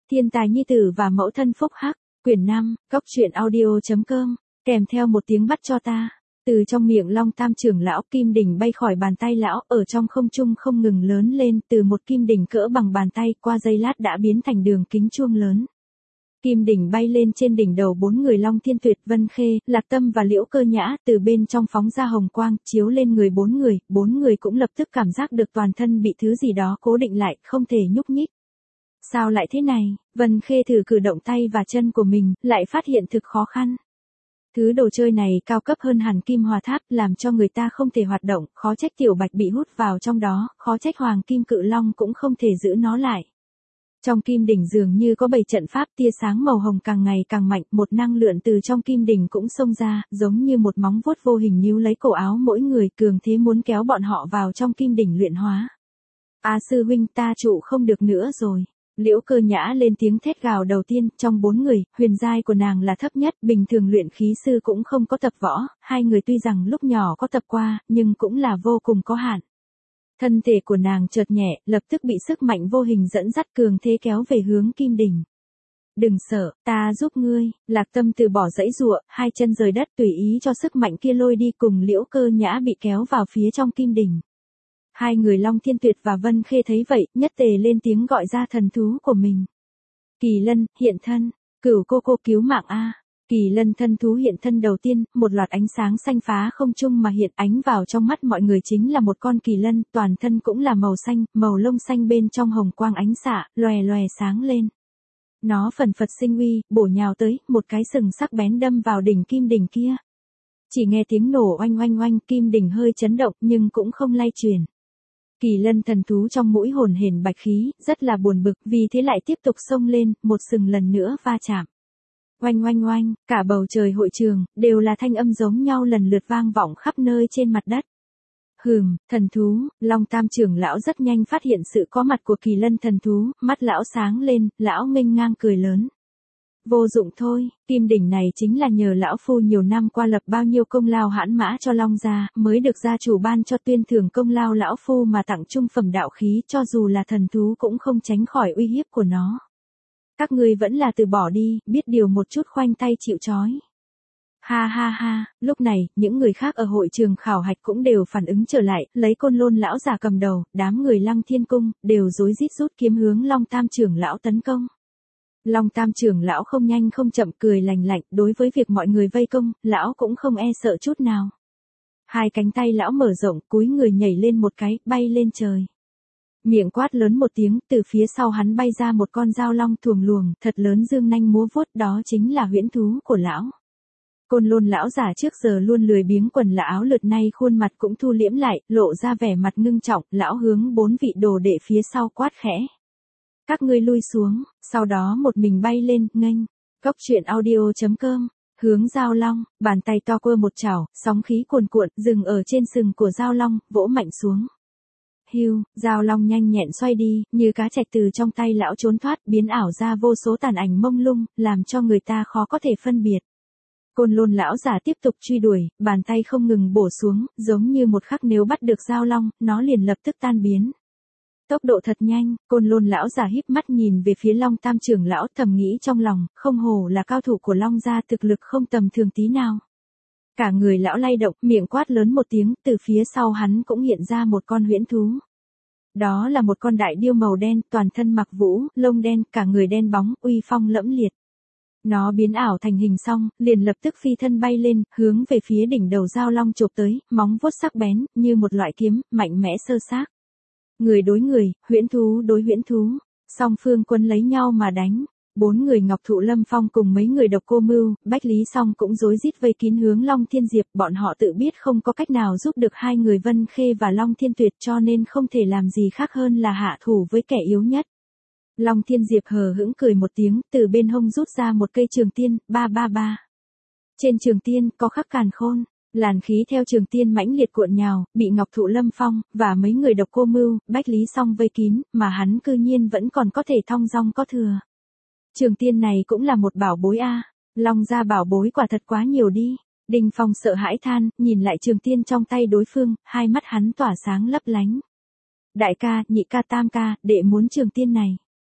Thiên tài nhi tử và mẫu thân phúc hắc, quyển 5, góc truyện audio.com, kèm theo một tiếng bắt cho ta. Từ trong miệng Long Tam trưởng lão, kim đỉnh bay khỏi bàn tay lão, ở trong không trung không ngừng lớn lên, từ một kim đỉnh cỡ bằng bàn tay, qua giây lát đã biến thành đường kính chuông lớn. Kim đỉnh bay lên trên đỉnh đầu 4 người Long Thiên Tuyệt, Vân Khê, Lạc Tâm và Liễu Cơ Nhã, từ bên trong phóng ra hồng quang, chiếu lên người 4 người cũng lập tức cảm giác được toàn thân bị thứ gì đó cố định lại, không thể nhúc nhích. Sao lại thế này? Vân Khê thử cử động tay và chân của mình, lại phát hiện thực khó khăn. Thứ đồ chơi này cao cấp hơn hẳn kim hòa tháp, làm cho người ta không thể hoạt động, khó trách Tiểu Bạch bị hút vào trong đó, khó trách Hoàng Kim Cự Long cũng không thể giữ nó lại. Trong kim đỉnh dường như có 7 trận pháp, tia sáng màu hồng càng ngày càng mạnh, một năng lượng từ trong kim đỉnh cũng xông ra, giống như một móng vuốt vô hình níu lấy cổ áo mỗi người, cường thế muốn kéo bọn họ vào trong kim đỉnh luyện hóa. A sư huynh, ta trụ không được nữa rồi. Liễu Cơ Nhã lên tiếng thét gào đầu tiên, trong 4 người, huyền giai của nàng là thấp nhất, bình thường luyện khí sư cũng không có tập võ, hai người tuy rằng lúc nhỏ có tập qua, nhưng cũng là vô cùng có hạn. Thân thể của nàng chợt nhẹ, lập tức bị sức mạnh vô hình dẫn dắt cường thế kéo về hướng kim đỉnh. Đừng sợ, ta giúp ngươi. Lạc Tâm từ bỏ dãy giụa, hai chân rời đất tùy ý cho sức mạnh kia lôi đi, cùng Liễu Cơ Nhã bị kéo vào phía trong kim đỉnh. Hai người Long Thiên Tuyệt và Vân Khê thấy vậy, nhất tề lên tiếng gọi ra thần thú của mình. Kỳ lân, hiện thân, Cửu cô cứu mạng a. Kỳ lân thân thú hiện thân đầu tiên, một loạt ánh sáng xanh phá không trung mà hiện ánh vào trong mắt mọi người chính là một con kỳ lân, toàn thân cũng là màu xanh, màu lông xanh bên trong hồng quang ánh xạ, lòe lòe sáng lên. Nó phần phật sinh uy, bổ nhào tới, một cái sừng sắc bén đâm vào đỉnh kim đỉnh kia. Chỉ nghe tiếng nổ oanh oanh oanh, kim đỉnh hơi chấn động nhưng cũng không lay chuyển. Kỳ lân thần thú trong mũi hồn hển bạch khí, rất là buồn bực, vì thế lại tiếp tục xông lên, một sừng lần nữa va chạm. Oanh oanh oanh, cả bầu trời hội trường, đều là thanh âm giống nhau lần lượt vang vọng khắp nơi trên mặt đất. Thần thú, Long Tam trưởng lão rất nhanh phát hiện sự có mặt của kỳ lân thần thú, mắt lão sáng lên, lão nghênh ngang cười lớn. Vô dụng thôi, kim đỉnh này chính là nhờ lão phu nhiều năm qua lập bao nhiêu công lao hãn mã cho Long gia, mới được gia chủ ban cho tuyên thưởng công lao lão phu mà tặng trung phẩm đạo khí, cho dù là thần thú cũng không tránh khỏi uy hiếp của nó. Các ngươi vẫn là từ bỏ đi, biết điều một chút khoanh tay chịu trói. Ha ha ha, lúc này, những người khác ở hội trường khảo hạch cũng đều phản ứng trở lại, lấy Côn Lôn lão già cầm đầu, đám người Lăng Thiên Cung, đều rối rít rút kiếm hướng Long Tam trưởng lão tấn công. Long Tam trưởng lão không nhanh không chậm cười lành lạnh, đối với việc mọi người vây công, lão cũng không e sợ chút nào. Hai cánh tay lão mở rộng, cúi người nhảy lên một cái, bay lên trời. Miệng quát lớn một tiếng, từ phía sau hắn bay ra một con dao long thuồng luồng, thật lớn dương nanh múa vuốt, đó chính là huyễn thú của lão. Côn Lôn lão giả trước giờ luôn lười biếng quần là áo lượt, nay khuôn mặt cũng thu liễm lại, lộ ra vẻ mặt ngưng trọng, lão hướng 4 vị đồ đệ phía sau quát khẽ. Các ngươi lui xuống, sau đó một mình bay lên, nghênh. Góc truyện audio.com, hướng dao long, bàn tay to quơ một chảo, sóng khí cuồn cuộn, dừng ở trên sừng của dao long, vỗ mạnh xuống. Hưu, dao long nhanh nhẹn xoay đi, như cá trạch từ trong tay lão trốn thoát, biến ảo ra vô số tàn ảnh mông lung, làm cho người ta khó có thể phân biệt. Côn Lôn lão giả tiếp tục truy đuổi, bàn tay không ngừng bổ xuống, giống như một khắc nếu bắt được dao long, nó liền lập tức tan biến. Tốc độ thật nhanh, Côn Lôn lão giả híp mắt nhìn về phía Long Tam trưởng lão, thầm nghĩ trong lòng, không hổ là cao thủ của Long gia, thực lực không tầm thường tí nào. Cả người lão lay động, miệng quát lớn một tiếng, từ phía sau hắn cũng hiện ra một con huyễn thú. Đó là một con đại điêu màu đen, toàn thân mặc vũ, lông đen, cả người đen bóng, uy phong lẫm liệt. Nó biến ảo thành hình xong, liền lập tức phi thân bay lên, hướng về phía đỉnh đầu dao long chộp tới, móng vuốt sắc bén, như một loại kiếm, mạnh mẽ xơ xác. Người đối người, huyễn thú đối huyễn thú, song phương quân lấy nhau mà đánh. 4 người Ngọc Thụ Lâm Phong cùng mấy người Độc Cô Mưu, Bách Lý Song cũng rối rít vây kín hướng Long Thiên Diệp, bọn họ tự biết không có cách nào giúp được hai người Vân Khê và Long Thiên Tuyệt, cho nên không thể làm gì khác hơn là hạ thủ với kẻ yếu nhất. Long Thiên Diệp hờ hững cười một tiếng, từ bên hông rút ra một cây trường tiên, 333. Trên trường tiên có khắc càn khôn. Làn khí theo trường tiên mãnh liệt cuộn nhào, bị Ngọc Thụ Lâm Phong và mấy người Độc Cô Mưu, Bách Lý Song vây kín, mà hắn cư nhiên vẫn còn có thể thong dong có thừa. Trường tiên này cũng là một bảo bối a. Long gia bảo bối quả thật quá nhiều đi. Đinh Phong sợ hãi than, nhìn lại trường tiên trong tay đối phương, hai mắt hắn tỏa sáng lấp lánh. Đại ca, nhị ca, tam ca, đệ muốn trường tiên này.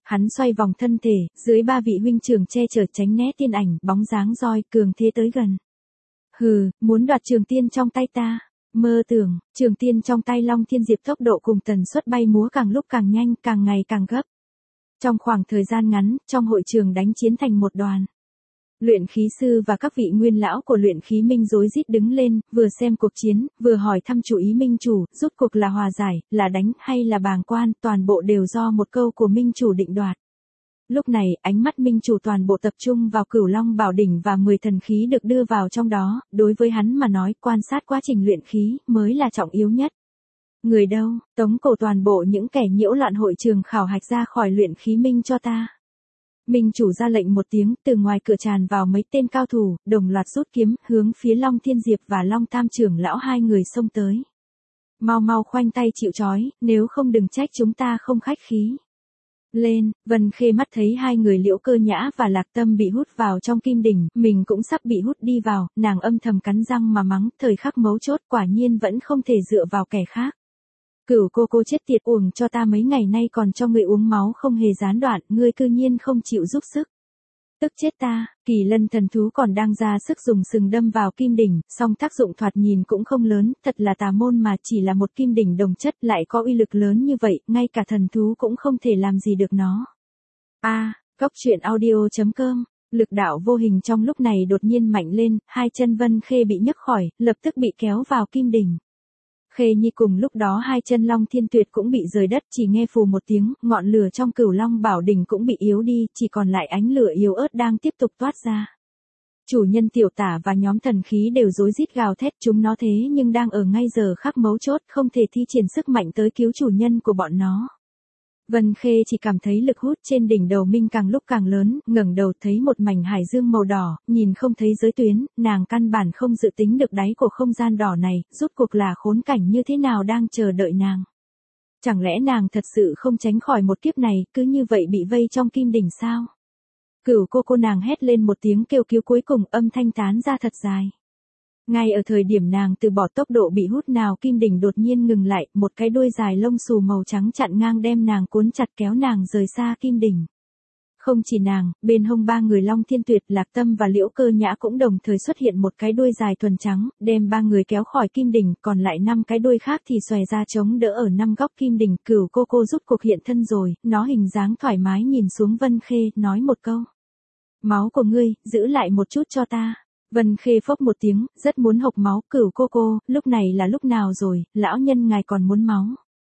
Hắn xoay vòng thân thể, dưới ba vị huynh trưởng che chở tránh né tiên ảnh, bóng dáng roi, cường thế tới gần. Hừ, muốn đoạt trường tiên trong tay ta. Mơ tưởng, trường tiên trong tay Long Thiên Diệp tốc độ cùng tần suất bay múa càng lúc càng nhanh, càng ngày càng gấp. Trong khoảng thời gian ngắn, trong hội trường đánh chiến thành một đoàn. Luyện khí sư và các vị nguyên lão của luyện khí minh rối rít đứng lên, vừa xem cuộc chiến, vừa hỏi thăm chủ ý minh chủ, rút cuộc là hòa giải, là đánh hay là bàng quan, toàn bộ đều do một câu của minh chủ định đoạt. Lúc này, ánh mắt minh chủ toàn bộ tập trung vào Cửu Long Bảo Đỉnh và 10 thần khí được đưa vào trong đó, đối với hắn mà nói, quan sát quá trình luyện khí mới là trọng yếu nhất. Người đâu, tống cổ toàn bộ những kẻ nhiễu loạn hội trường khảo hạch ra khỏi luyện khí minh cho ta. Minh chủ ra lệnh một tiếng, từ ngoài cửa tràn vào mấy tên cao thủ, đồng loạt rút kiếm, hướng phía Long Thiên Diệp và Long Tam trưởng lão hai người xông tới. Mau mau khoanh tay chịu trói, nếu không đừng trách chúng ta không khách khí. Lên, Vân Khê mắt thấy hai người Liễu Cơ Nhã và Lạc Tâm bị hút vào trong kim đỉnh, mình cũng sắp bị hút đi vào, nàng âm thầm cắn răng mà mắng, thời khắc mấu chốt quả nhiên vẫn không thể dựa vào kẻ khác. Cửu cô chết tiệt, uổng cho ta mấy ngày nay còn cho ngươi uống máu không hề gián đoạn, ngươi cư nhiên không chịu giúp sức. Tức chết ta, Kỳ Lân thần thú còn đang ra sức dùng sừng đâm vào kim đỉnh, song tác dụng thoạt nhìn cũng không lớn, thật là tà môn mà chỉ là một kim đỉnh đồng chất lại có uy lực lớn như vậy, ngay cả thần thú cũng không thể làm gì được nó. Góc truyện audio.com, lực đạo vô hình trong lúc này đột nhiên mạnh lên, hai chân Vân Khê bị nhấc khỏi, lập tức bị kéo vào kim đỉnh. Khê Nhi cùng lúc đó hai chân Long Thiên Tuyệt cũng bị rời đất, chỉ nghe phù một tiếng, ngọn lửa trong Cửu Long Bảo Đỉnh cũng bị yếu đi, chỉ còn lại ánh lửa yếu ớt đang tiếp tục toát ra. Chủ nhân Tiểu Tả và nhóm thần khí đều rối rít gào thét, chúng nó thế nhưng đang ở ngay giờ khắc mấu chốt, không thể thi triển sức mạnh tới cứu chủ nhân của bọn nó. Vân Khê chỉ cảm thấy lực hút trên đỉnh đầu mình càng lúc càng lớn, ngẩng đầu thấy một mảnh hải dương màu đỏ, nhìn không thấy giới tuyến, nàng căn bản không dự tính được đáy của không gian đỏ này, rốt cuộc là khốn cảnh như thế nào đang chờ đợi nàng. Chẳng lẽ nàng thật sự không tránh khỏi một kiếp này, cứ như vậy bị vây trong kim đỉnh sao? Cửu cô nàng hét lên một tiếng kêu cứu, cuối cùng âm thanh tán ra thật dài. Ngay ở thời điểm nàng từ bỏ tốc độ bị hút nào, kim đỉnh đột nhiên ngừng lại, một cái đuôi dài lông xù màu trắng chặn ngang đem nàng cuốn chặt kéo nàng rời xa kim đỉnh. Không chỉ nàng, bên hông ba người Long Thiên Tuyệt, Lạc Tâm và Liễu Cơ Nhã cũng đồng thời xuất hiện một cái đuôi dài thuần trắng, đem ba người kéo khỏi kim đỉnh, còn lại 5 cái đuôi khác thì xòe ra chống đỡ ở 5 góc kim đỉnh. Cửu cô rút cuộc hiện thân rồi, nó hình dáng thoải mái nhìn xuống Vân Khê, nói một câu. Máu của ngươi, giữ lại một chút cho ta. Vân Khê phốc một tiếng, rất muốn hộc máu. Cửu cô, lúc này là lúc nào rồi, lão nhân ngài còn muốn máu.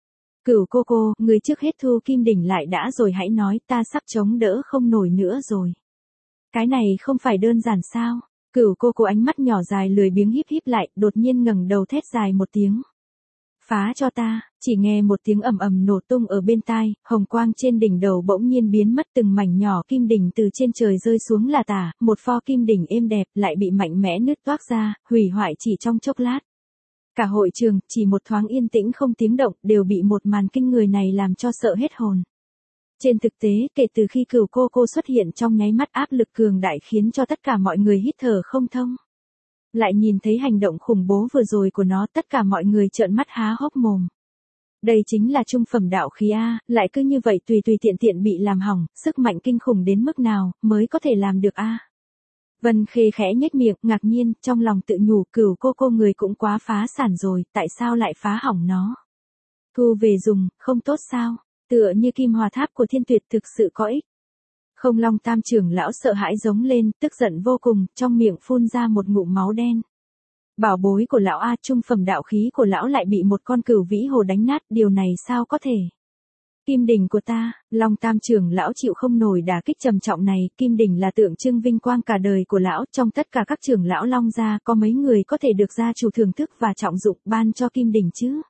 Cửu cô, người trước hết thu kim đỉnh lại đã rồi hãy nói, ta sắp chống đỡ không nổi nữa rồi. Cái này không phải đơn giản sao? Cửu cô ánh mắt nhỏ dài lười biếng híp lại, đột nhiên ngẩng đầu thét dài một tiếng. Phá cho ta, chỉ nghe một tiếng ầm ầm nổ tung ở bên tai, hồng quang trên đỉnh đầu bỗng nhiên biến mất, từng mảnh nhỏ kim đỉnh từ trên trời rơi xuống là tả, một pho kim đỉnh êm đẹp lại bị mạnh mẽ nứt toác ra, hủy hoại chỉ trong chốc lát. Cả hội trường, chỉ một thoáng yên tĩnh không tiếng động, đều bị một màn kinh người này làm cho sợ hết hồn. Trên thực tế, kể từ khi Cửu cô xuất hiện trong nháy mắt, áp lực cường đại khiến cho tất cả mọi người hít thở không thông. Lại nhìn thấy hành động khủng bố vừa rồi của nó, tất cả mọi người trợn mắt há hốc mồm. Đây chính là trung phẩm đạo khí a, lại cứ như vậy tùy tiện bị làm hỏng, sức mạnh kinh khủng đến mức nào mới có thể làm được a? Vân Khê khẽ nhếch miệng, ngạc nhiên, trong lòng tự nhủ, Cửu cô người cũng quá phá sản rồi, tại sao lại phá hỏng nó? Thu về dùng, không tốt sao? Tựa như kim hòa tháp của Thiên Tuyệt thực sự có ích. Không, Long Tam trưởng lão sợ hãi giống lên, tức giận vô cùng, trong miệng phun ra một ngụm máu đen. Bảo bối của lão a, trung phẩm đạo khí của lão lại bị một con cửu vĩ hồ đánh nát, điều này sao có thể? Kim đỉnh của ta, Long Tam trưởng lão chịu không nổi đả kích trầm trọng này, kim đỉnh là tượng trưng vinh quang cả đời của lão, trong tất cả các trưởng lão Long gia có mấy người có thể được gia chủ thưởng thức và trọng dụng ban cho kim đỉnh chứ?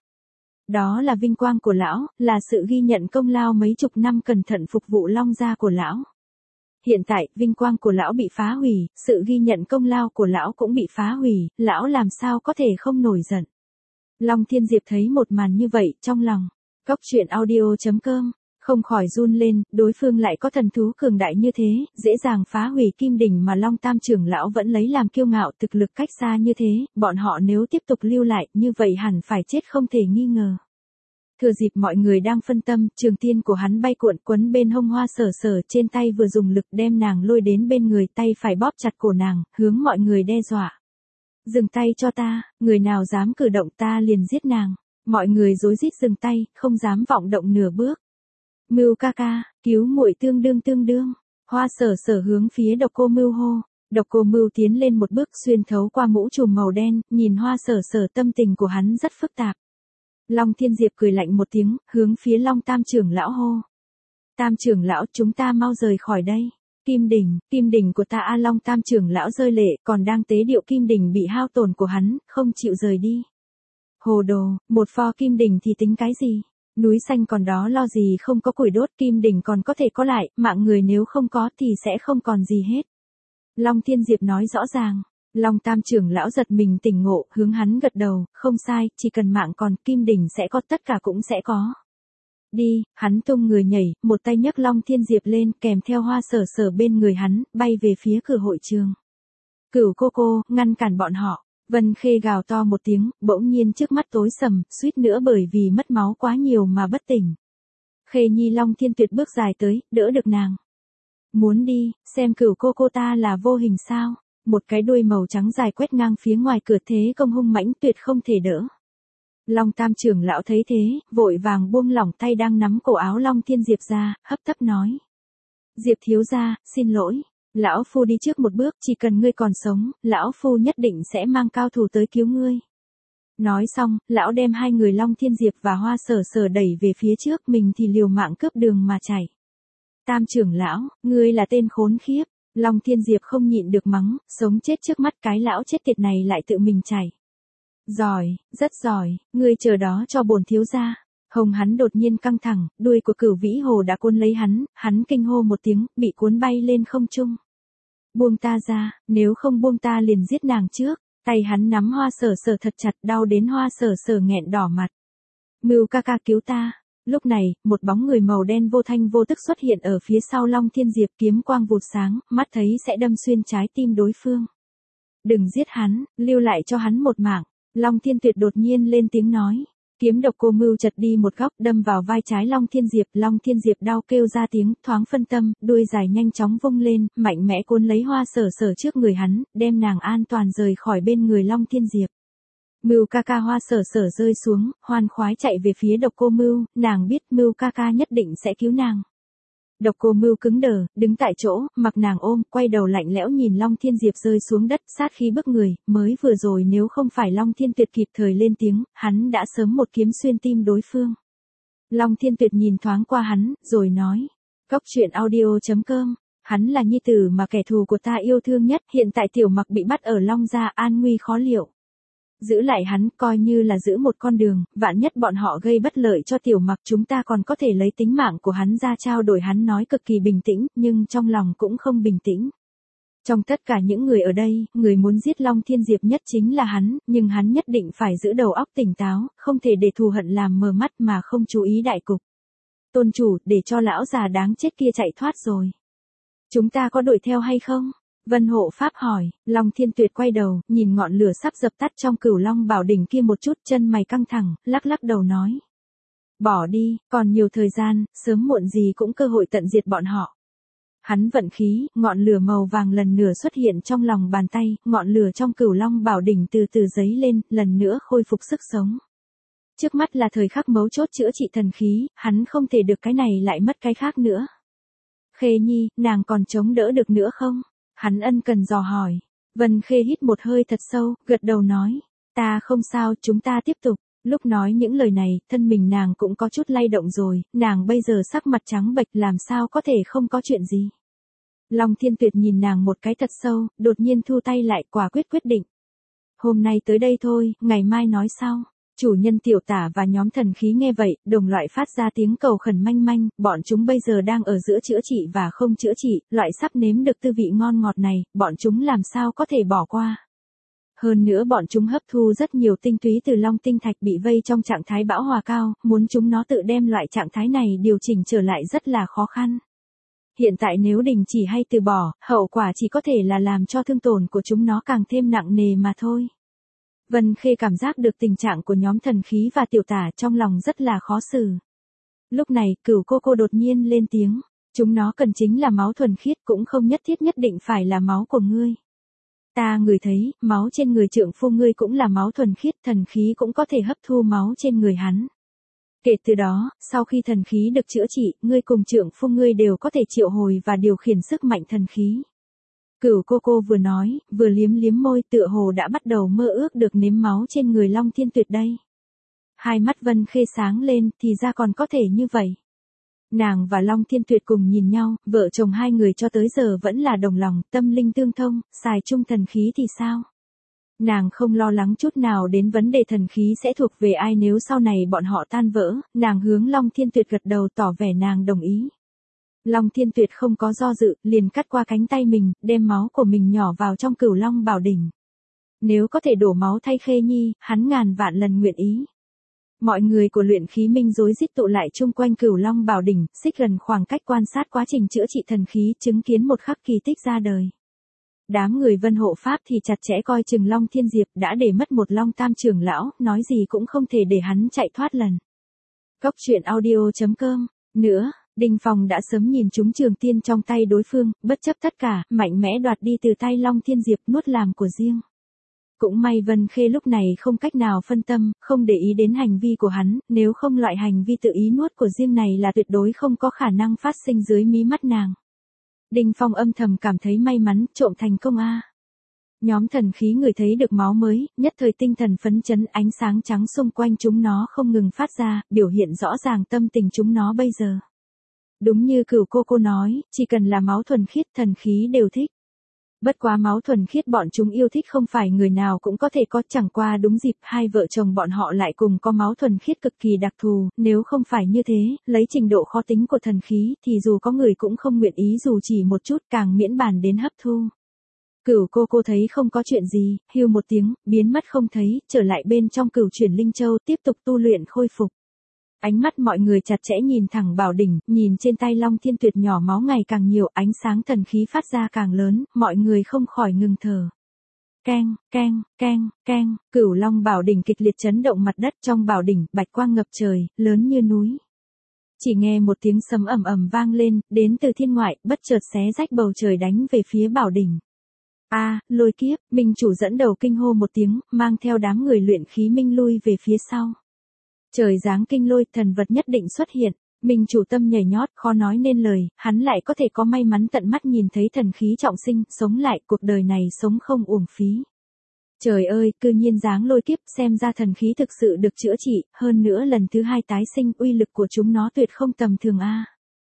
Đó là vinh quang của lão, là sự ghi nhận công lao mấy chục năm cẩn thận phục vụ Long gia của lão. Hiện tại, vinh quang của lão bị phá hủy, sự ghi nhận công lao của lão cũng bị phá hủy, lão làm sao có thể không nổi giận. Long Thiên Diệp thấy một màn như vậy, trong lòng, góc truyện audio.com, không khỏi run lên, đối phương lại có thần thú cường đại như thế, dễ dàng phá hủy kim đỉnh mà Long Tam trưởng lão vẫn lấy làm kiêu ngạo, thực lực cách xa như thế, bọn họ nếu tiếp tục lưu lại, như vậy hẳn phải chết không thể nghi ngờ. Thừa dịp mọi người đang phân tâm, trường tiên của hắn bay cuộn quấn bên hông Hoa Sở Sở, trên tay vừa dùng lực đem nàng lôi đến bên người, tay phải bóp chặt cổ nàng, hướng mọi người đe dọa. Dừng tay cho ta, người nào dám cử động ta liền giết nàng. Mọi người rối rít dừng tay, không dám vọng động nửa bước. Mưu ca ca, cứu muội tương đương. Hoa Sở Sở hướng phía Độc Cô Mưu hô. Độc Cô Mưu tiến lên một bước, xuyên thấu qua mũ trùm màu đen, nhìn Hoa Sở Sở, tâm tình của hắn rất phức tạp. Long Thiên Diệp cười lạnh một tiếng, hướng phía Long Tam trưởng lão hô. Tam trưởng lão, chúng ta mau rời khỏi đây. Kim đỉnh của ta A Long Tam trưởng lão rơi lệ, còn đang tế điệu kim đỉnh bị hao tổn của hắn, không chịu rời đi. Hồ đồ, một pho kim đỉnh thì tính cái gì? Núi xanh còn đó lo gì không có củi đốt, kim đỉnh còn có thể có lại, mạng người nếu không có thì sẽ không còn gì hết. Long Thiên Diệp nói rõ ràng. Long Tam trưởng lão giật mình tỉnh ngộ, hướng hắn gật đầu, không sai, chỉ cần mạng còn, kim đỉnh sẽ có, tất cả cũng sẽ có. Đi, hắn tung người nhảy, một tay nhấc Long Thiên Diệp lên, kèm theo Hoa Sở Sở bên người hắn, bay về phía cửa hội trường. Cửu cô, ngăn cản bọn họ. Vân Khê gào to một tiếng, bỗng nhiên trước mắt tối sầm, suýt nữa bởi vì mất máu quá nhiều mà bất tỉnh. Khê Nhi Long Thiên Tuyệt bước dài tới, đỡ được nàng. Muốn đi, xem cửu cô ta là vô hình sao? Một cái đuôi màu trắng dài quét ngang phía ngoài cửa, thế công hung mãnh tuyệt không thể đỡ. Long Tam trưởng lão thấy thế, vội vàng buông lỏng tay đang nắm cổ áo Long Thiên Diệp ra, hấp tấp nói. Diệp thiếu gia, xin lỗi. Lão phu đi trước một bước, chỉ cần ngươi còn sống, lão phu nhất định sẽ mang cao thủ tới cứu ngươi. Nói xong, lão đem hai người Long Thiên Diệp và Hoa Sở Sở đẩy về phía trước, mình thì liều mạng cướp đường mà chạy. Tam trưởng lão, ngươi là tên khốn khiếp. Long Thiên Diệp không nhịn được mắng, sống chết trước mắt cái lão chết tiệt này lại tự mình chạy. Giỏi, rất giỏi, ngươi chờ đó cho bổn thiếu gia. Hồng hắn đột nhiên căng thẳng, đuôi của Cửu Vĩ Hồ đã cuốn lấy hắn kinh hô một tiếng, bị cuốn bay lên không trung. Buông ta ra, nếu không buông ta liền giết nàng trước. Tay hắn nắm Hoa Sở Sở thật chặt, đau đến Hoa Sở Sở nghẹn đỏ mặt. Mưu ca ca cứu ta. Lúc này, một bóng người màu đen vô thanh vô tức xuất hiện ở phía sau Long Thiên Diệp, kiếm quang vụt sáng, mắt thấy sẽ đâm xuyên trái tim đối phương. Đừng giết hắn, lưu lại cho hắn một mạng. Long Thiên Tuyệt đột nhiên lên tiếng nói. Kiếm Độc Cô Mưu chật đi một góc, đâm vào vai trái Long Thiên Diệp. Long Thiên Diệp đau kêu ra tiếng, thoáng phân tâm, đuôi dài nhanh chóng vung lên, mạnh mẽ cuốn lấy Hoa Sở Sở trước người hắn, đem nàng an toàn rời khỏi bên người Long Thiên Diệp. Mưu ca ca. Hoa Sở Sở rơi xuống, hoan khoái chạy về phía Độc Cô Mưu, nàng biết Mưu ca ca nhất định sẽ cứu nàng. Độc Cô Mưu cứng đờ, đứng tại chỗ, mặc nàng ôm, quay đầu lạnh lẽo nhìn Long Thiên Diệp rơi xuống đất, sát khí bức người, mới vừa rồi nếu không phải Long Thiên Tuyệt kịp thời lên tiếng, hắn đã sớm một kiếm xuyên tim đối phương. Long Thiên Tuyệt nhìn thoáng qua hắn, rồi nói, Goctruyện.audio.com, hắn là nhi tử mà kẻ thù của ta yêu thương nhất, hiện tại Tiểu Mặc bị bắt ở Long gia, an nguy khó liệu. Giữ lại hắn coi như là giữ một con đường, vạn nhất bọn họ gây bất lợi cho Tiểu Mặc, chúng ta còn có thể lấy tính mạng của hắn ra trao đổi. Hắn nói cực kỳ bình tĩnh, nhưng trong lòng cũng không bình tĩnh. Trong tất cả những người ở đây, người muốn giết Long Thiên Diệp nhất chính là hắn, nhưng hắn nhất định phải giữ đầu óc tỉnh táo, không thể để thù hận làm mờ mắt mà không chú ý đại cục. Tôn chủ, để cho lão già đáng chết kia chạy thoát rồi. Chúng ta có đuổi theo hay không? Vân Hộ Pháp hỏi. Long Thiên Tuyệt quay đầu, nhìn ngọn lửa sắp dập tắt trong Cửu Long Bảo đỉnh kia một chút, chân mày căng thẳng, lắc đầu nói. Bỏ đi, còn nhiều thời gian, sớm muộn gì cũng cơ hội tận diệt bọn họ. Hắn vận khí, ngọn lửa màu vàng lần nữa xuất hiện trong lòng bàn tay, ngọn lửa trong Cửu Long Bảo đỉnh từ từ dấy lên, lần nữa khôi phục sức sống. Trước mắt là thời khắc mấu chốt chữa trị thần khí, hắn không thể được cái này lại mất cái khác nữa. Khê Nhi, nàng còn chống đỡ được nữa không? Hắn ân cần dò hỏi. Vân Khê hít một hơi thật sâu, gật đầu nói. Ta không sao, chúng ta tiếp tục. Lúc nói những lời này, thân mình nàng cũng có chút lay động rồi, nàng bây giờ sắc mặt trắng bệch, làm sao có thể không có chuyện gì. Long Thiên Tuyệt nhìn nàng một cái thật sâu, đột nhiên thu tay lại, quả quyết định. Hôm nay tới đây thôi, ngày mai nói sau. Chủ nhân Tiểu Tả và nhóm thần khí nghe vậy, đồng loại phát ra tiếng cầu khẩn manh manh, bọn chúng bây giờ đang ở giữa chữa trị và không chữa trị, loại sắp nếm được tư vị ngon ngọt này, bọn chúng làm sao có thể bỏ qua. Hơn nữa bọn chúng hấp thu rất nhiều tinh túy từ Long Tinh Thạch, bị vây trong trạng thái bão hòa cao, muốn chúng nó tự đem loại trạng thái này điều chỉnh trở lại rất là khó khăn. Hiện tại nếu đình chỉ hay từ bỏ, hậu quả chỉ có thể là làm cho thương tổn của chúng nó càng thêm nặng nề mà thôi. Vân Khê cảm giác được tình trạng của nhóm thần khí và tiểu tả trong lòng rất là khó xử. Lúc này, Cửu cô đột nhiên lên tiếng. Chúng nó cần chính là máu thuần khiết, cũng không nhất định phải là máu của ngươi. Ta ngửi thấy, máu trên người trượng phu ngươi cũng là máu thuần khiết, thần khí cũng có thể hấp thu máu trên người hắn. Kể từ đó, sau khi thần khí được chữa trị, ngươi cùng trượng phu ngươi đều có thể triệu hồi và điều khiển sức mạnh thần khí. Cửu cô vừa nói, vừa liếm môi, tựa hồ đã bắt đầu mơ ước được nếm máu trên người Long Thiên Tuyệt đây. Hai mắt Vân Khê sáng lên, thì ra còn có thể như vậy. Nàng và Long Thiên Tuyệt cùng nhìn nhau, vợ chồng hai người cho tới giờ vẫn là đồng lòng, tâm linh tương thông, xài chung thần khí thì sao? Nàng không lo lắng chút nào đến vấn đề thần khí sẽ thuộc về ai nếu sau này bọn họ tan vỡ, nàng hướng Long Thiên Tuyệt gật đầu tỏ vẻ nàng đồng ý. Long Thiên Tuyệt không có do dự, liền cắt qua cánh tay mình, đem máu của mình nhỏ vào trong Cửu Long Bảo Đỉnh. Nếu có thể đổ máu thay Khê Nhi, hắn ngàn vạn lần nguyện ý. Mọi người của luyện khí minh rối rít tụ lại chung quanh Cửu Long Bảo Đỉnh, xích gần khoảng cách quan sát quá trình chữa trị thần khí, chứng kiến một khắc kỳ tích ra đời. Đám người Vân Hộ Pháp thì chặt chẽ coi chừng Long Thiên Diệp, đã để mất một Long Tam trưởng lão, nói gì cũng không thể để hắn chạy thoát lần. Cốc truyện audio.com. Nữa, Đinh Phong đã sớm nhìn trúng trường tiên trong tay đối phương, bất chấp tất cả, mạnh mẽ đoạt đi từ tay Long Thiên Diệp, nuốt làm của riêng. Cũng may Vân Khê lúc này không cách nào phân tâm, không để ý đến hành vi của hắn, nếu không loại hành vi tự ý nuốt của riêng này là tuyệt đối không có khả năng phát sinh dưới mí mắt nàng. Đinh Phong âm thầm cảm thấy may mắn, trộm thành công a. Nhóm thần khí người thấy được máu mới, nhất thời tinh thần phấn chấn, ánh sáng trắng xung quanh chúng nó không ngừng phát ra, biểu hiện rõ ràng tâm tình chúng nó bây giờ. Đúng như Cửu cô nói, chỉ cần là máu thuần khiết thần khí đều thích. Bất quá máu thuần khiết bọn chúng yêu thích không phải người nào cũng có thể có, chẳng qua đúng dịp hai vợ chồng bọn họ lại cùng có máu thuần khiết cực kỳ đặc thù, nếu không phải như thế, lấy trình độ khó tính của thần khí thì dù có người cũng không nguyện ý dù chỉ một chút, càng miễn bàn đến hấp thu. Cửu cô thấy không có chuyện gì, hưu một tiếng, biến mất không thấy, trở lại bên trong Cửu Chuyển Linh Châu tiếp tục tu luyện khôi phục. Ánh mắt mọi người chặt chẽ nhìn thẳng Bảo Đỉnh, nhìn trên tay Long Thiên Tuyệt nhỏ máu ngày càng nhiều, ánh sáng thần khí phát ra càng lớn, mọi người không khỏi ngừng thở. Keng, keng, keng, keng, Cửu Long Bảo Đỉnh kịch liệt chấn động mặt đất, trong Bảo Đỉnh, bạch quang ngập trời, lớn như núi. Chỉ nghe một tiếng sấm ầm ầm vang lên, đến từ thiên ngoại, bất chợt xé rách bầu trời đánh về phía Bảo Đỉnh. A, lôi kiếp, minh chủ dẫn đầu kinh hô một tiếng, mang theo đám người luyện khí minh lui về phía sau. Trời giáng kinh lôi, thần vật nhất định xuất hiện, minh chủ tâm nhảy nhót, khó nói nên lời, hắn lại có thể có may mắn tận mắt nhìn thấy thần khí trọng sinh, sống lại, cuộc đời này sống không uổng phí. Trời ơi, cư nhiên giáng lôi kiếp, xem ra thần khí thực sự được chữa trị, hơn nữa lần thứ hai tái sinh, uy lực của chúng nó tuyệt không tầm thường a.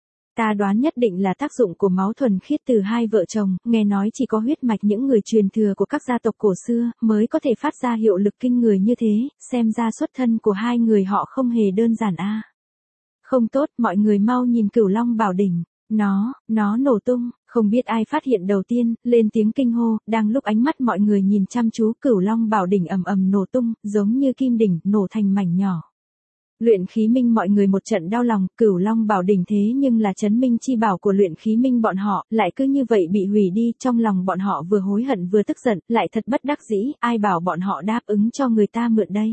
Ta đoán nhất định là tác dụng của máu thuần khiết từ hai vợ chồng, nghe nói chỉ có huyết mạch những người truyền thừa của các gia tộc cổ xưa mới có thể phát ra hiệu lực kinh người như thế, xem ra xuất thân của hai người họ không hề đơn giản a. Không tốt, mọi người mau nhìn Cửu Long Bảo Đỉnh, nó nổ tung, không biết ai phát hiện đầu tiên, lên tiếng kinh hô, đang lúc ánh mắt mọi người nhìn chăm chú Cửu Long Bảo Đỉnh ầm ầm nổ tung, giống như kim đỉnh, nổ thành mảnh nhỏ. Luyện khí minh mọi người một trận đau lòng, Cửu Long Bảo Đỉnh thế nhưng là chấn minh chi bảo của luyện khí minh bọn họ, lại cứ như vậy bị hủy đi, trong lòng bọn họ vừa hối hận vừa tức giận, lại thật bất đắc dĩ, ai bảo bọn họ đáp ứng cho người ta mượn đây.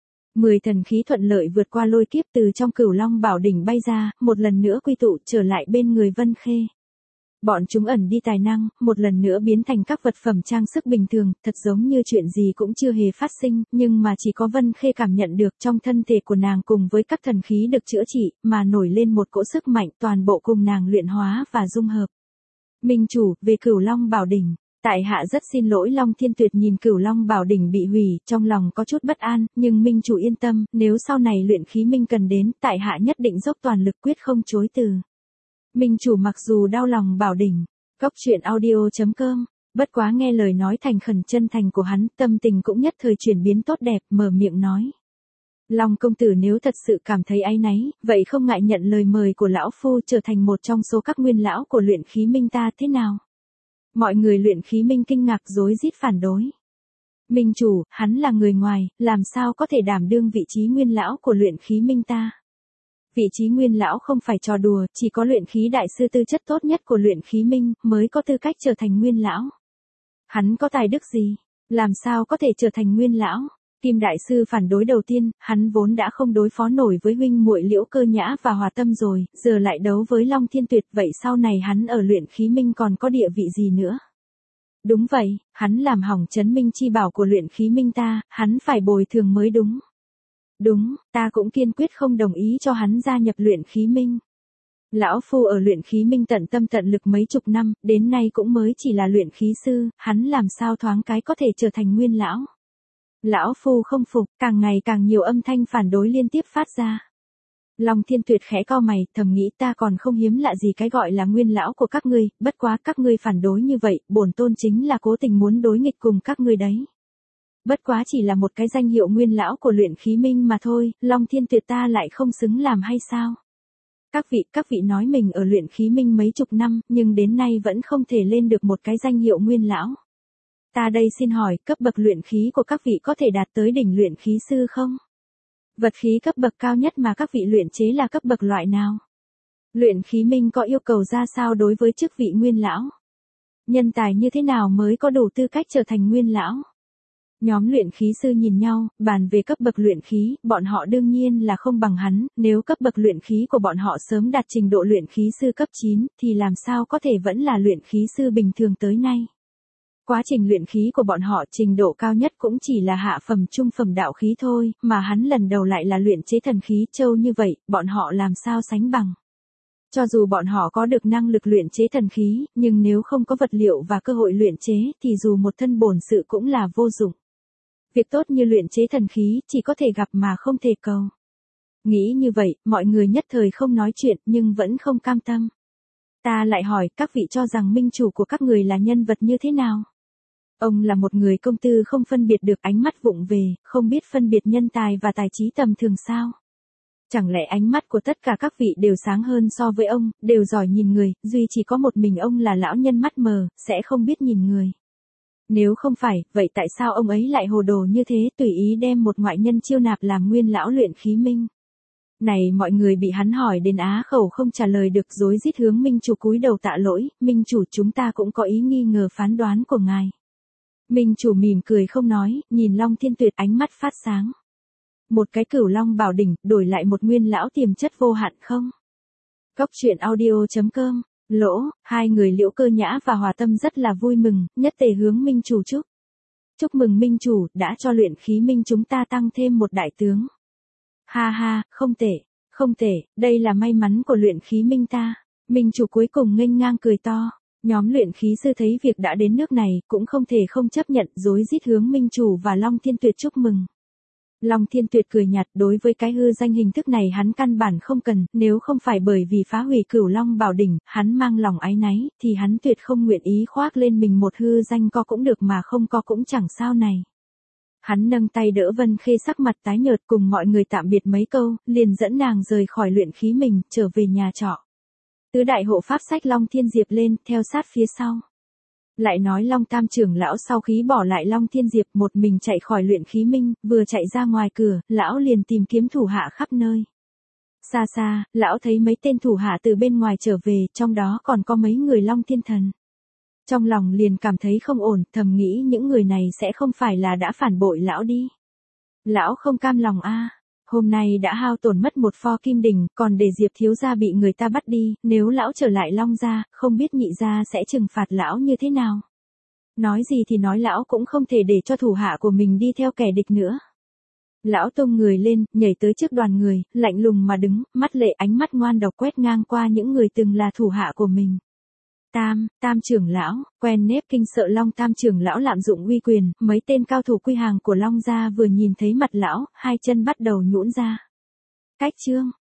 10 thần khí thuận lợi vượt qua lôi kiếp từ trong Cửu Long Bảo Đỉnh bay ra, một lần nữa quy tụ trở lại bên người Vân Khê. Bọn chúng ẩn đi tài năng, một lần nữa biến thành các vật phẩm trang sức bình thường, thật giống như chuyện gì cũng chưa hề phát sinh, nhưng mà chỉ có Vân Khê cảm nhận được trong thân thể của nàng cùng với các thần khí được chữa trị, mà nổi lên một cỗ sức mạnh toàn bộ cùng nàng luyện hóa và dung hợp. Minh chủ, về Cửu Long Bảo Đỉnh. Tại hạ rất xin lỗi. Long Thiên Tuyệt nhìn Cửu Long Bảo Đỉnh bị hủy, trong lòng có chút bất an, nhưng minh chủ yên tâm, nếu sau này luyện khí minh cần đến, tại hạ nhất định dốc toàn lực quyết không chối từ. Minh chủ mặc dù đau lòng Bảo Đỉnh, cốc truyện audio.com, bất quá nghe lời nói thành khẩn chân thành của hắn, tâm tình cũng nhất thời chuyển biến tốt đẹp, mở miệng nói. Long công tử nếu thật sự cảm thấy áy náy, vậy không ngại nhận lời mời của lão phu trở thành một trong số các nguyên lão của luyện khí minh ta thế nào? Mọi người luyện khí minh kinh ngạc rối rít phản đối. Minh chủ, hắn là người ngoài, làm sao có thể đảm đương vị trí nguyên lão của luyện khí minh ta? Vị trí nguyên lão không phải trò đùa, chỉ có luyện khí đại sư tư chất tốt nhất của luyện khí minh mới có tư cách trở thành nguyên lão. Hắn có tài đức gì? Làm sao có thể trở thành nguyên lão? Kim đại sư phản đối đầu tiên, hắn vốn đã không đối phó nổi với huynh muội Liễu Cơ Nhã và Hòa Tâm rồi, giờ lại đấu với Long Thiên Tuyệt, vậy sau này hắn ở luyện khí minh còn có địa vị gì nữa? Đúng vậy, hắn làm hỏng trấn minh chi bảo của luyện khí minh ta, hắn phải bồi thường mới đúng. Đúng, ta cũng kiên quyết không đồng ý cho hắn gia nhập luyện khí minh. Lão phu ở luyện khí minh tận tâm tận lực mấy chục năm, đến nay cũng mới chỉ là luyện khí sư, hắn làm sao thoáng cái có thể trở thành nguyên lão. Lão phu không phục, càng ngày càng nhiều âm thanh phản đối liên tiếp phát ra. Long Thiên Tuyệt khẽ cau mày, thầm nghĩ ta còn không hiếm lạ gì cái gọi là nguyên lão của các ngươi, bất quá các ngươi phản đối như vậy, bổn tôn chính là cố tình muốn đối nghịch cùng các ngươi đấy. Bất quá chỉ là một cái danh hiệu nguyên lão của luyện khí minh mà thôi, Long Thiên Tuyệt ta lại không xứng làm hay sao? Các vị nói mình ở luyện khí minh mấy chục năm, nhưng đến nay vẫn không thể lên được một cái danh hiệu nguyên lão. Ta đây xin hỏi, cấp bậc luyện khí của các vị có thể đạt tới đỉnh luyện khí sư không? Vật khí cấp bậc cao nhất mà các vị luyện chế là cấp bậc loại nào? Luyện khí minh có yêu cầu ra sao đối với chức vị nguyên lão? Nhân tài như thế nào mới có đủ tư cách trở thành nguyên lão? Nhóm luyện khí sư nhìn nhau, bàn về cấp bậc luyện khí, bọn họ đương nhiên là không bằng hắn, nếu cấp bậc luyện khí của bọn họ sớm đạt trình độ luyện khí sư cấp 9, thì làm sao có thể vẫn là luyện khí sư bình thường tới nay. Quá trình luyện khí của bọn họ trình độ cao nhất cũng chỉ là hạ phẩm trung phẩm đạo khí thôi, mà hắn lần đầu lại là luyện chế thần khí châu như vậy, bọn họ làm sao sánh bằng. Cho dù bọn họ có được năng lực luyện chế thần khí, nhưng nếu không có vật liệu và cơ hội luyện chế thì dù một thân bổn sự cũng là vô dụng. Việc tốt như luyện chế thần khí chỉ có thể gặp mà không thể cầu. Nghĩ như vậy, mọi người nhất thời không nói chuyện nhưng vẫn không cam tâm. Ta lại hỏi các vị cho rằng minh chủ của các người là nhân vật như thế nào? Ông là một người công tư không phân biệt được, ánh mắt vụng về, không biết phân biệt nhân tài và tài trí tầm thường sao? Chẳng lẽ ánh mắt của tất cả các vị đều sáng hơn so với ông, đều giỏi nhìn người, duy chỉ có một mình ông là lão nhân mắt mờ, sẽ không biết nhìn người. Nếu không phải, vậy tại sao ông ấy lại hồ đồ như thế, tùy ý đem một ngoại nhân chiêu nạp làm nguyên lão luyện khí minh? Này mọi người bị hắn hỏi đến á khẩu không trả lời được, rối rít hướng minh chủ cúi đầu tạ lỗi, minh chủ chúng ta cũng có ý nghi ngờ phán đoán của ngài. Minh chủ mỉm cười không nói, nhìn Long Thiên Tuyệt ánh mắt phát sáng. Một cái Cửu Long Bảo đỉnh, đổi lại một nguyên lão tiềm chất vô hạn không? Cốc truyện audio.com, lỗ, hai người Liễu Cơ Nhã và Hòa Tâm rất là vui mừng, nhất tề hướng minh chủ chúc. Chúc mừng minh chủ, đã cho luyện khí minh chúng ta tăng thêm một đại tướng. Ha ha, không tệ, đây là may mắn của luyện khí minh ta. Minh chủ cuối cùng nghênh ngang cười to. Nhóm luyện khí sư thấy việc đã đến nước này, cũng không thể không chấp nhận, rối rít hướng minh chủ và Long Thiên Tuyệt chúc mừng. Long Thiên Tuyệt cười nhạt, đối với cái hư danh hình thức này hắn căn bản không cần, nếu không phải bởi vì phá hủy Cửu Long Bảo đỉnh, hắn mang lòng áy náy, thì hắn tuyệt không nguyện ý khoác lên mình một hư danh, có cũng được mà không có cũng chẳng sao này. Hắn nâng tay đỡ Vân Khê sắc mặt tái nhợt, cùng mọi người tạm biệt mấy câu, liền dẫn nàng rời khỏi luyện khí mình, trở về nhà trọ. Tứ đại hộ pháp xách Long Thiên Diệp lên, theo sát phía sau. Lại nói Long Tam trưởng lão sau khi bỏ lại Long Thiên Diệp một mình chạy khỏi luyện khí minh, vừa chạy ra ngoài cửa, lão liền tìm kiếm thủ hạ khắp nơi. Xa xa, lão thấy mấy tên thủ hạ từ bên ngoài trở về, trong đó còn có mấy người Long Thiên Thần. Trong lòng liền cảm thấy không ổn, thầm nghĩ những người này sẽ không phải là đã phản bội lão đi. Lão không cam lòng a. Hôm nay đã hao tổn mất một pho kim đỉnh, còn để Diệp thiếu gia bị người ta bắt đi, nếu lão trở lại Long gia, không biết nhị gia sẽ trừng phạt lão như thế nào. Nói gì thì nói, lão cũng không thể để cho thủ hạ của mình đi theo kẻ địch nữa. Lão tung người lên, nhảy tới trước đoàn người, lạnh lùng mà đứng, mắt lệ ánh mắt ngoan độc quét ngang qua những người từng là thủ hạ của mình. Tam trưởng lão, quen nếp kinh sợ Long Tam trưởng lão lạm dụng uy quyền, mấy tên cao thủ quy hàng của Long gia vừa nhìn thấy mặt lão, hai chân bắt đầu nhũn ra. Cách chương